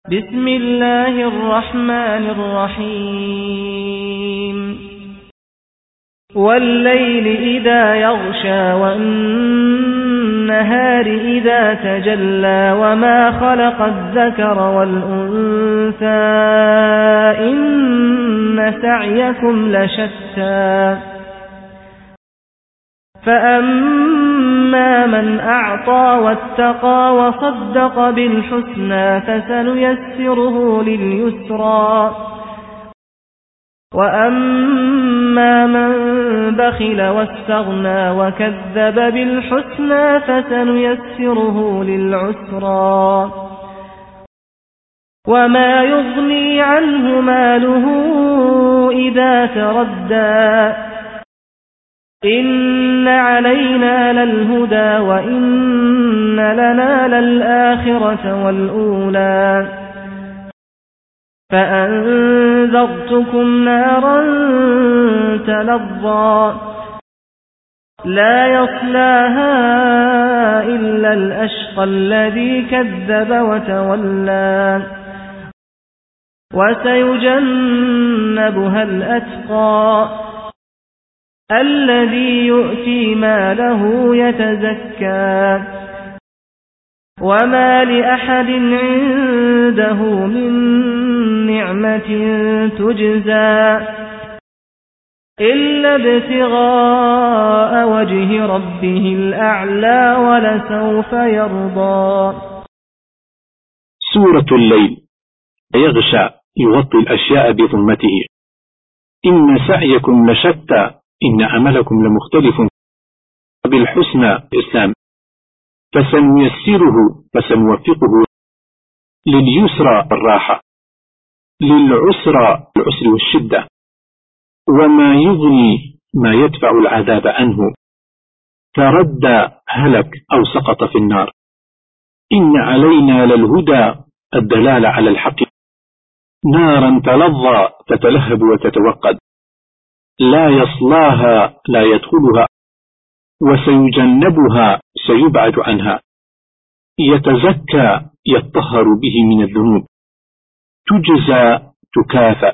بسم الله الرحمن الرحيم والليل إذا يغشى والنهار إذا تجلى وما خلق الذكر والأنثى إن سعيكم لشتى فأما من أعطى واتقى وصدق بالحسنى فسنيسره لليسرى وأما من بخل واستغنى وكذب بالحسنى فسنيسره للعسرى وما يغني عنه ماله إذا تردى إن علينا للهدى وإن لنا للآخرة والأولى فأنذرتكم نارا تلظى لا يصلاها إلا الأشقى الذي كذب وتولى وسيجنبها الأتقى الذي يؤتي ماله يتزكى وما لأحد عنده من نعمة تجزى إلا ابتغاء وجه ربه الأعلى ولسوف يرضى. سورة الليل يغشى يغطي الأشياء بظلمته. إن سعيكم لشتى إن عملكم لمختلف بالحسنى الإسلام فسنوفقه لليسرى الراحة للعسرى العسر والشدة وما يغني ما يدفع العذاب عنه تردى هلك أو سقط في النار. إن علينا للهدى الدلالة على الحق نارا تلظى تتلهب وتتوقد لا يصلاها لا يدخلها وسيجنبها سيبعد عنها يتزكى يطهر به من الذنوب تجزى تكافأ